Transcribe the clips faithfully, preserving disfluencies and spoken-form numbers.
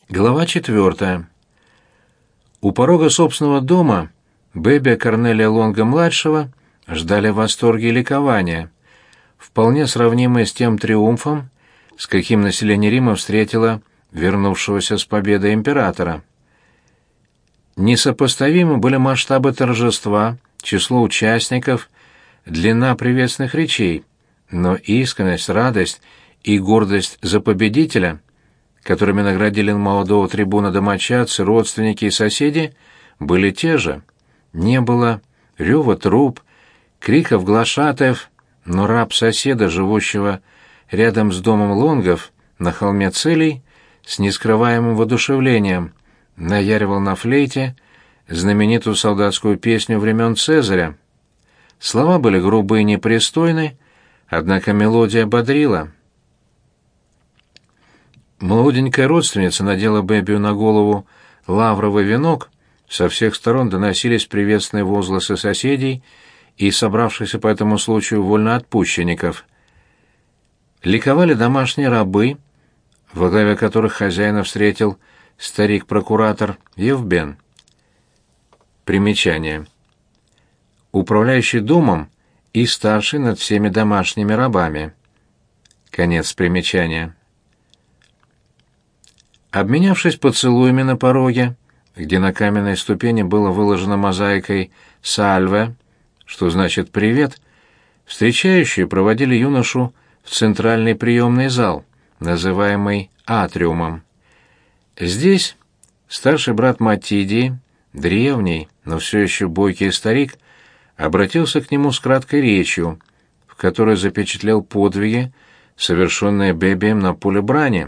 Глава четвертая. У порога собственного дома Бэби Корнелия Лонга-младшего ждали восторги и ликования, вполне сравнимые с тем триумфом, с каким население Рима встретило вернувшегося с победой императора. Несопоставимы были масштабы торжества, число участников, длина приветственных речей, но искренность, радость и гордость за победителя, которыми наградили молодого трибуна домочадцы, родственники и соседи, были те же. Не было рёва труб, криков глашатаев, но раб соседа, живущего рядом с домом Лонгов на холме Целий, с нескрываемым воодушевлением наяривал на флейте знаменитую солдатскую песню времен Цезаря. Слова были грубые и непристойны, однако мелодия бодрила. Молоденькая родственница надела Бэби на голову лавровый венок, со всех сторон доносились приветственные возгласы соседей и собравшихся по этому случаю вольноотпущенников. Ликовали домашние рабы, во главе которых хозяина встретил старик-прокуратор Евбен. Примечание. Управляющий домом и старший над всеми домашними рабами. Конец примечания. Обменявшись поцелуями на пороге, где на каменной ступени было выложено мозаикой «Сальве», что значит «привет», встречающие проводили юношу в центральный приемный зал, называемый «атриумом». Здесь старший брат Матидии, древний, но все еще бойкий старик, обратился к нему с краткой речью, в которой запечатлел подвиги, совершенные Бэбием на поле брани.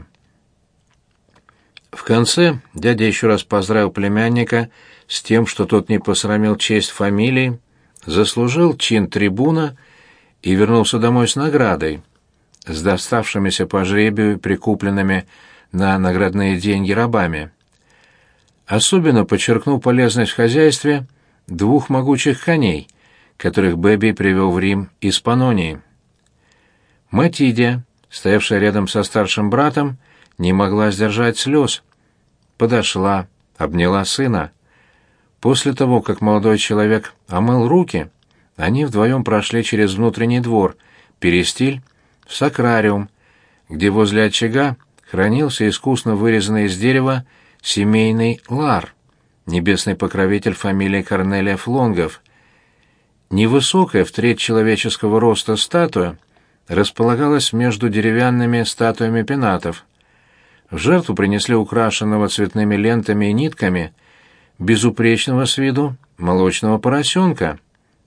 В конце дядя еще раз поздравил племянника с тем, что тот не посрамил честь фамилии, заслужил чин трибуна и вернулся домой с наградой, с доставшимися по жребию и прикупленными на наградные деньги рабами. Особенно подчеркнул полезность в хозяйстве двух могучих коней, которых Бэби привел в Рим из Панонии. Матидия, стоявшая рядом со старшим братом, не могла сдержать слез. Подошла, обняла сына. После того, как молодой человек омыл руки, они вдвоем прошли через внутренний двор, перестиль, в сакрариум, где возле очага хранился искусно вырезанный из дерева семейный лар, небесный покровитель фамилии Корнелиев Лонгов. Невысокая в треть человеческого роста статуя располагалась между деревянными статуями пенатов. В жертву принесли украшенного цветными лентами и нитками безупречного с виду молочного поросенка.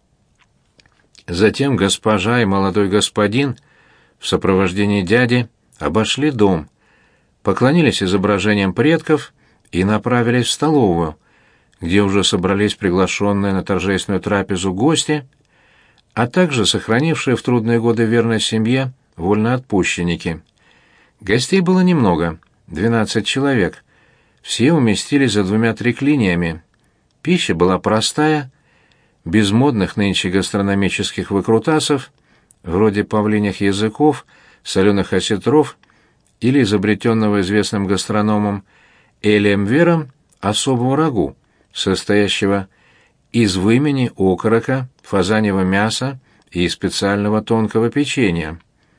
Затем госпожа и молодой господин в сопровождении дяди обошли дом, поклонились изображениям предков и направились в столовую, где уже собрались приглашенные на торжественную трапезу гости, а также сохранившие в трудные годы верность семье вольноотпущенники. Гостей было немного, двенадцать человек. Все уместились за двумя триклиниями. Пища была простая, без модных нынче гастрономических выкрутасов, вроде павлиних языков, соленых осетров или изобретенного известным гастрономом Элием Вером особого рагу, состоящего из вымени, окорока, фазаньего мяса и специального тонкого печенья.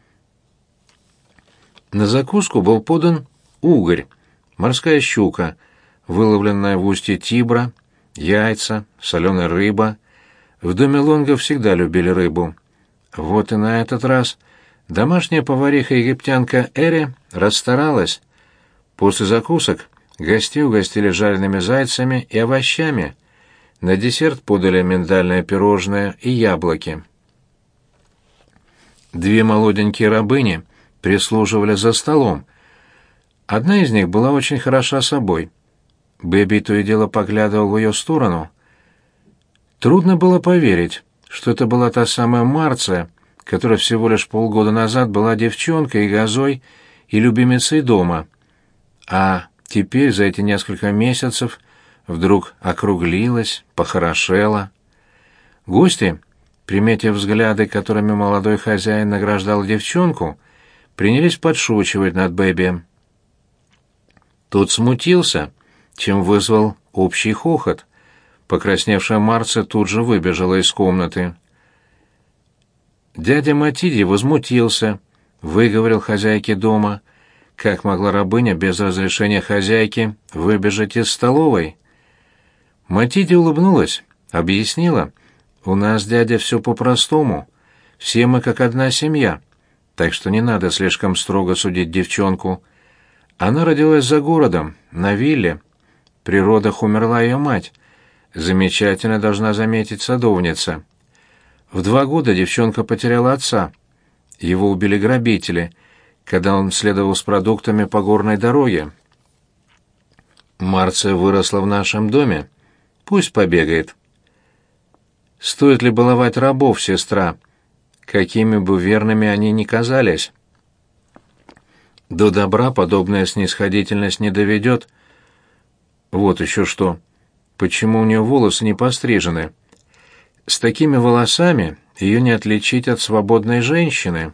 На закуску был подан угорь, морская щука, выловленная в устье Тибра, яйца, соленая рыба. В доме Лонга всегда любили рыбу. Вот и на этот раз домашняя повариха-египтянка Эри расстаралась. После закусок гостей угостили жареными зайцами и овощами. На десерт подали миндальное пирожное и яблоки. Две молоденькие рабыни прислуживали за столом. Одна из них была очень хороша собой. Бэби то и дело поглядывал в ее сторону. Трудно было поверить, что это была та самая Марция, которая всего лишь полгода назад была девчонкой и газой и любимицей дома, а теперь за эти несколько месяцев вдруг округлилась, похорошела. Гости, приметив взгляды, которыми молодой хозяин награждал девчонку, принялись подшучивать над Бэби. Тот смутился, чем вызвал общий хохот. Покрасневшая Марца тут же выбежала из комнаты. Дядя Матиди возмутился, выговорил хозяйке дома, как могла рабыня без разрешения хозяйки выбежать из столовой. Матиди улыбнулась, объяснила: «У нас, дядя, все по-простому. Все мы как одна семья, так что не надо слишком строго судить девчонку. Она родилась за городом, на вилле. При родах умерла ее мать. Замечательно, должна заметить, садовница. В два года девчонка потеряла отца. Его убили грабители, когда он следовал с продуктами по горной дороге. Марция выросла в нашем доме. Пусть побегает». «Стоит ли баловать рабов, сестра, какими бы верными они ни казались? До добра подобная снисходительность не доведет. Вот еще что. Почему у нее волосы не пострижены? С такими волосами ее не отличить от свободной женщины».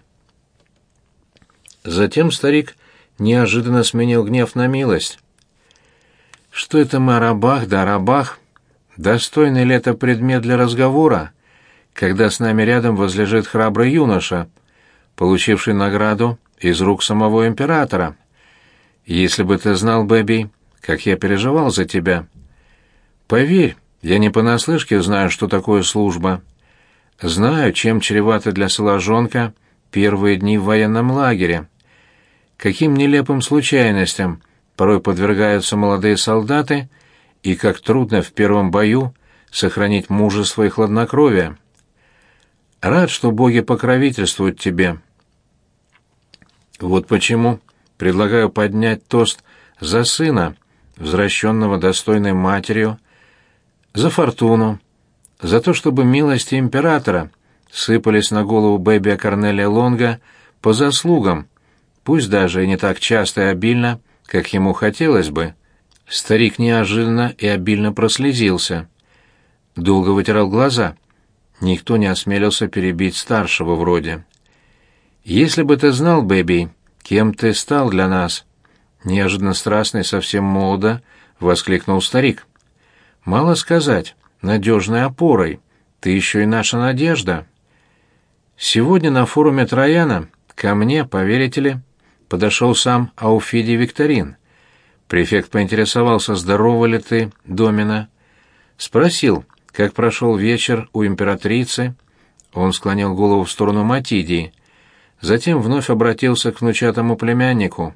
Затем старик неожиданно сменил гнев на милость. «Что это мы о рабах да о рабах? Достойный ли это предмет для разговора, когда с нами рядом возлежит храбрый юноша, получивший награду из рук самого императора? Если бы ты знал, Бэби, как я переживал за тебя. Поверь, я не понаслышке знаю, что такое служба. Знаю, чем чреваты для соложонка первые дни в военном лагере. Каким нелепым случайностям порой подвергаются молодые солдаты, и как трудно в первом бою сохранить мужество и хладнокровие. Рад, что боги покровительствуют тебе. Вот почему предлагаю поднять тост за сына, возвращенного достойной матерью, за фортуну, за то, чтобы милости императора сыпались на голову Бэби Корнелия Лонга по заслугам, пусть даже и не так часто и обильно, как ему хотелось бы». Старик неожиданно и обильно прослезился. Долго вытирал глаза. Никто не осмелился перебить старшего вроде. «Если бы ты знал, Бэби, кем ты стал для нас!» Неожиданно страстный, совсем молодо, воскликнул старик. «Мало сказать, надежной опорой. Ты еще и наша надежда. Сегодня на форуме Трояна ко мне, поверите ли, подошел сам Ауфидий Викторин. Префект поинтересовался, здорова ли ты, Домина. Спросил, как прошел вечер у императрицы. Он склонил голову в сторону Матидии. Затем вновь обратился к внучатому племяннику.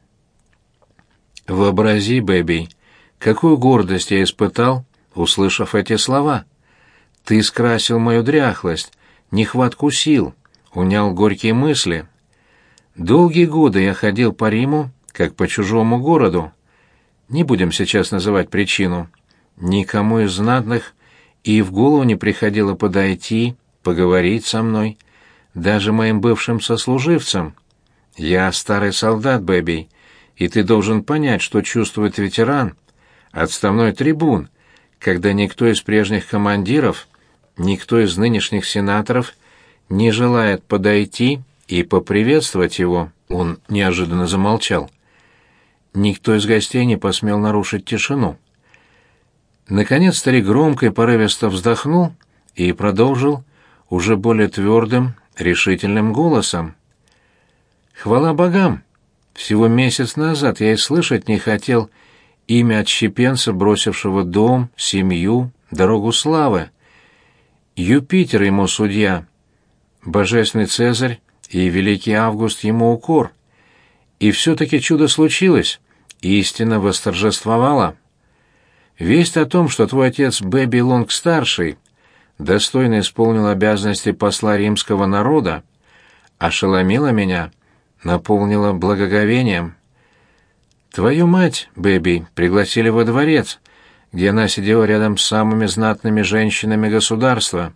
«Вообрази, Бэби, какую гордость я испытал, услышав эти слова. Ты скрасил мою дряхлость, нехватку сил, унял горькие мысли. Долгие годы я ходил по Риму, как по чужому городу. Не будем сейчас называть причину. Никому из знатных и в голову не приходило подойти, поговорить со мной, даже моим бывшим сослуживцам. Я старый солдат, Бэби, и ты должен понять, что чувствует ветеран, отставной трибун, когда никто из прежних командиров, никто из нынешних сенаторов не желает подойти и поприветствовать его». Он неожиданно замолчал. Никто из гостей не посмел нарушить тишину. Наконец старик громко и порывисто вздохнул и продолжил уже более твердым, решительным голосом. «Хвала богам! Всего месяц назад я и слышать не хотел имя отщепенца, бросившего дом, семью, дорогу славы. Юпитер ему судья, божественный Цезарь и великий Август ему укор. И все-таки чудо случилось, истина восторжествовала. Весть о том, что твой отец Бэби Лонг-старший достойно исполнил обязанности посла римского народа, ошеломила меня, наполнила благоговением. Твою мать, Бэби, пригласили во дворец, где она сидела рядом с самыми знатными женщинами государства.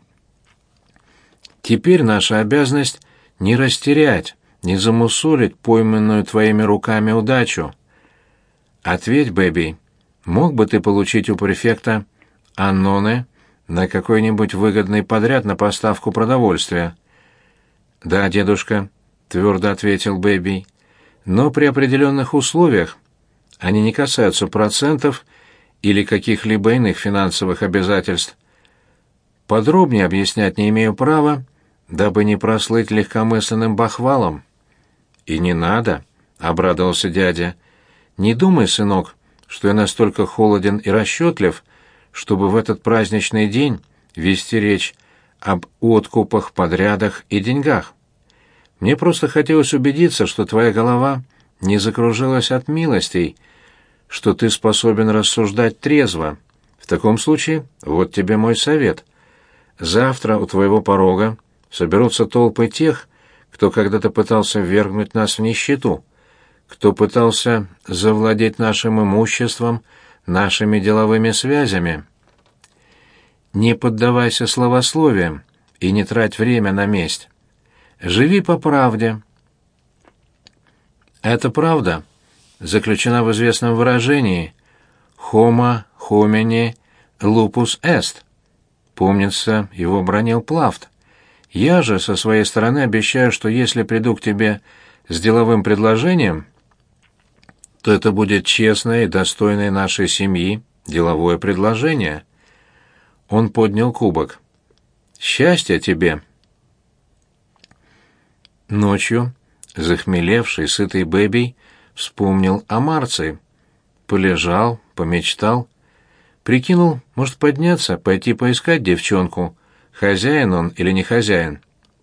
Теперь наша обязанность не растерять, не замусолить пойманную твоими руками удачу. Ответь, Бэби, мог бы ты получить у префекта Анноне на какой-нибудь выгодный подряд на поставку продовольствия? Да, дедушка, твердо ответил Бэби, но при определенных условиях. Они не касаются процентов или каких-либо иных финансовых обязательств. Подробнее объяснять не имею права, дабы не прослыть легкомысленным бахвалом». «И не надо», — обрадовался дядя. «Не думай, сынок, что я настолько холоден и расчетлив, чтобы в этот праздничный день вести речь об откупах, подрядах и деньгах. Мне просто хотелось убедиться, что твоя голова не закружилась от милостей, что ты способен рассуждать трезво. В таком случае вот тебе мой совет. Завтра у твоего порога соберутся толпы тех, кто когда-то пытался ввергнуть нас в нищету, кто пытался завладеть нашим имуществом, нашими деловыми связями. Не поддавайся словословиям и не трать время на месть. Живи по правде». Эта правда заключена в известном выражении «homo homini lupus est». Помнится, его бранил Плафт. Я же, со своей стороны, обещаю, что если приду к тебе с деловым предложением, то это будет честное и достойное нашей семьи деловое предложение. Он поднял кубок. «Счастья тебе!» Ночью захмелевший, сытый Бэби вспомнил о Марции. Полежал, помечтал. Прикинул, может подняться, пойти поискать девчонку, хозяин он или не хозяин.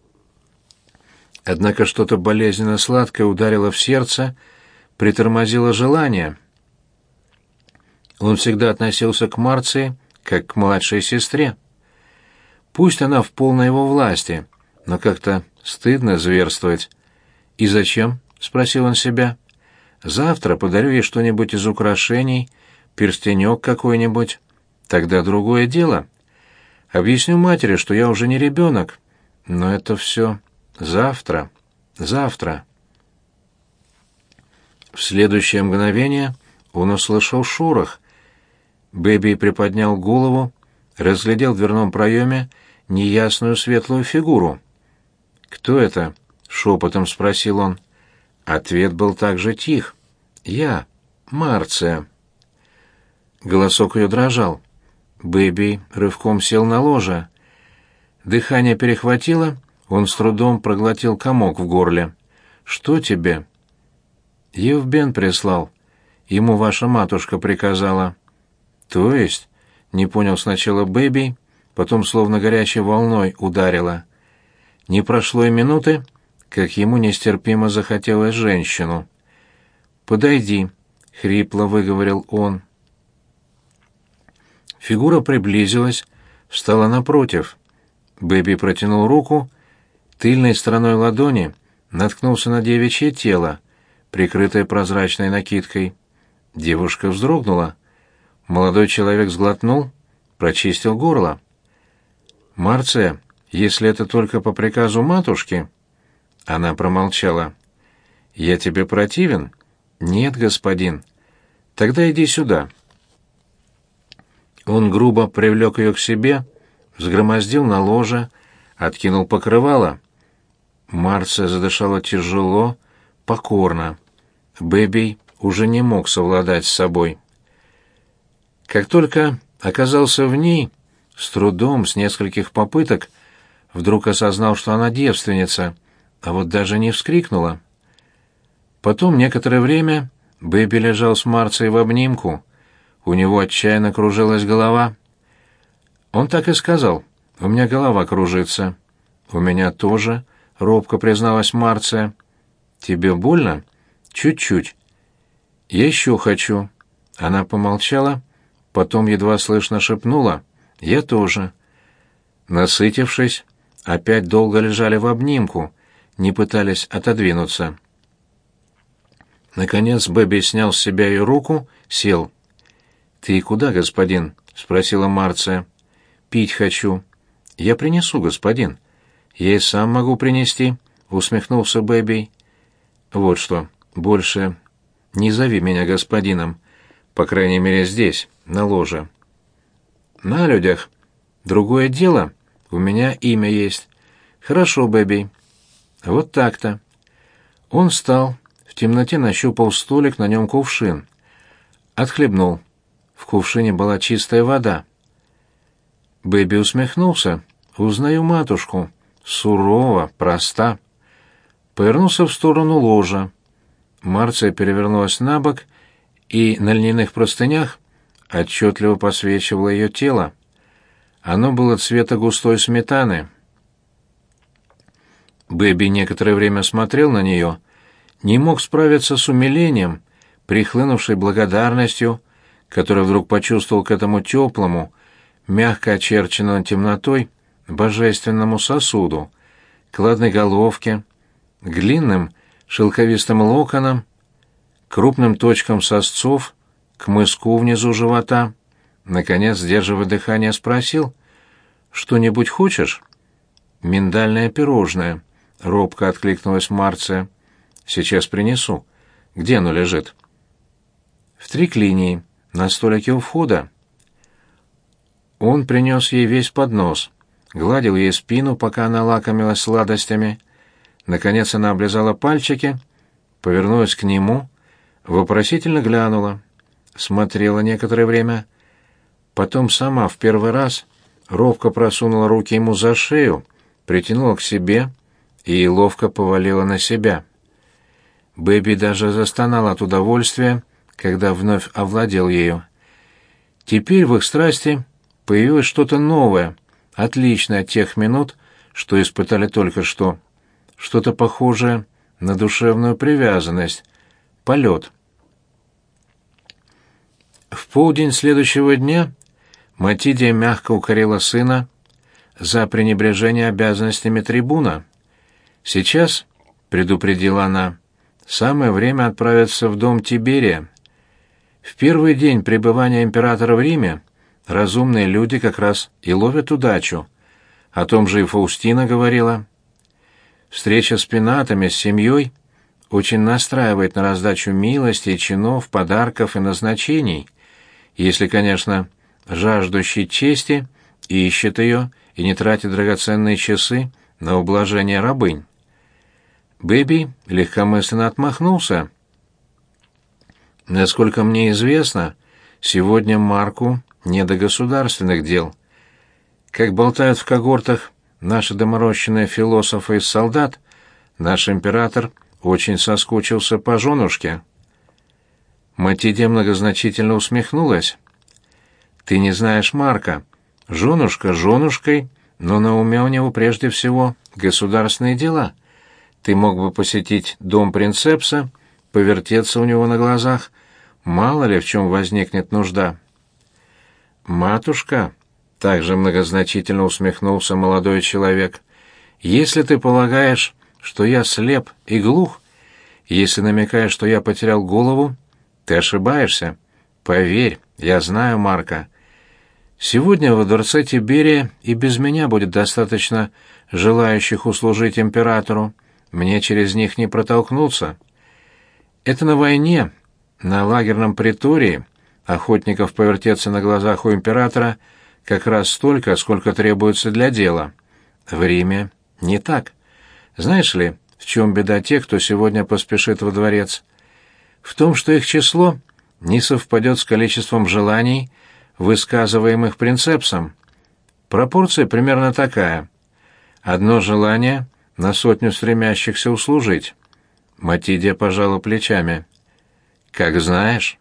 Однако что-то болезненно сладкое ударило в сердце, притормозило желание. Он всегда относился к Марции как к младшей сестре. Пусть она в полной его власти, но как-то стыдно зверствовать. «И зачем?» — спросил он себя. «Завтра подарю ей что-нибудь из украшений, перстенек какой-нибудь. Тогда другое дело. Объясню матери, что я уже не ребенок. Но это все завтра, завтра». В следующее мгновение он услышал шорох. Бэби приподнял голову, разглядел в дверном проеме неясную светлую фигуру. «Кто это?» — шепотом спросил он. Ответ был также тих. «Я, Марция». Голосок ее дрожал. Бэби рывком сел на ложе. Дыхание перехватило, он с трудом проглотил комок в горле. «Что тебе?» «Евбен прислал. Ему ваша матушка приказала». «То есть?» — не понял сначала Бэби, потом словно горячей волной ударило. Не прошло и минуты, как ему нестерпимо захотелось женщину. «Подойди», — хрипло выговорил он. Фигура приблизилась, встала напротив. Бэби протянул руку, тыльной стороной ладони наткнулся на девичье тело, прикрытое прозрачной накидкой. Девушка вздрогнула. Молодой человек сглотнул, прочистил горло. «Марция, если это только по приказу матушки...» Она промолчала. «Я тебе противен?» «Нет, господин». «Тогда иди сюда». Он грубо привлек ее к себе, взгромоздил на ложе, откинул покрывало. Марция задышала тяжело, покорно. Бэби уже не мог совладать с собой. Как только оказался в ней, с трудом, с нескольких попыток, вдруг осознал, что она девственница, а вот даже не вскрикнула. Потом некоторое время Бэби лежал с Марцией в обнимку. У него отчаянно кружилась голова. Он так и сказал: «У меня голова кружится». «У меня тоже», — робко призналась Марция. «Тебе больно?» «Чуть-чуть». «Я еще хочу». Она помолчала, потом едва слышно шепнула: «Я тоже». Насытившись, опять долго лежали в обнимку, не пытались отодвинуться. Наконец Бэби снял с себя ее руку, сел. «Ты куда, господин?» — спросила Марция. «Пить хочу». «Я принесу, господин». «Я и сам могу принести», — усмехнулся Бэби. «Вот что, больше не зови меня господином, по крайней мере здесь, на ложе». «На людях. Другое дело, у меня имя есть». «Хорошо, Бэби». «Вот так-то». Он встал, в темноте нащупал столик, на нем кувшин. Отхлебнул. В кувшине была чистая вода. Бэби усмехнулся. «Узнаю матушку. Сурова, проста». Повернулся в сторону ложа. Марция перевернулась на бок, и на льняных простынях отчетливо посвечивало ее тело. Оно было цвета густой сметаны. Бэби некоторое время смотрел на нее, не мог справиться с умилением, прихлынувшей благодарностью, который вдруг почувствовал к этому теплому, мягко очерченному темнотой, божественному сосуду, к ладной головке, к длинным шелковистым локонам, крупным точкам сосцов, к мыску внизу живота. Наконец, сдерживая дыхание, спросил: «Что-нибудь хочешь?» «Миндальное пирожное», — робко откликнулась Марция. «Сейчас принесу. Где оно лежит?» «В триклинии, на столике у входа». Он принес ей весь поднос, гладил ей спину, пока она лакомилась сладостями. Наконец она облизала пальчики, повернулась к нему, вопросительно глянула, смотрела некоторое время, потом сама в первый раз робко просунула руки ему за шею, притянула к себе и ловко повалила на себя. Бэби даже застонал от удовольствия, когда вновь овладел ею. Теперь в их страсти появилось что-то новое, отличное от тех минут, что испытали только что, что-то похожее на душевную привязанность, полет. В полдень следующего дня Матидия мягко укорила сына за пренебрежение обязанностями трибуна. «Сейчас», — предупредила она, — «самое время отправиться в дом Тиберия. В первый день пребывания императора в Риме разумные люди как раз и ловят удачу. О том же и Фаустина говорила. Встреча с пенатами, с семьей очень настраивает на раздачу милостей, чинов, подарков и назначений, если, конечно, жаждущий чести ищет ее и не тратит драгоценные часы на ублажение рабынь». Бэби легкомысленно отмахнулся. «Насколько мне известно, сегодня Марку не до государственных дел. Как болтают в когортах наши доморощенные философы из солдат, наш император очень соскучился по женушке». Матидия многозначительно усмехнулась. «Ты не знаешь Марка. Женушка женушкой, но на уме у него прежде всего государственные дела. Ты мог бы посетить дом принцепса, повертеться у него на глазах, мало ли в чем возникнет нужда». «Матушка», — также многозначительно усмехнулся молодой человек, — «если ты полагаешь, что я слеп и глух, если намекаешь, что я потерял голову, ты ошибаешься. Поверь, я знаю Марка. Сегодня во дворце Тиберия и без меня будет достаточно желающих услужить императору, мне через них не протолкнуться. Это на войне, на лагерном притории, охотников повертеться на глазах у императора как раз столько, сколько требуется для дела. В Риме не так. Знаешь ли, в чем беда тех, кто сегодня поспешит во дворец? В том, что их число не совпадет с количеством желаний, высказываемых принцепсом. Пропорция примерно такая. Одно желание на сотню стремящихся услужить». Матидия пожала плечами. «Как знаешь».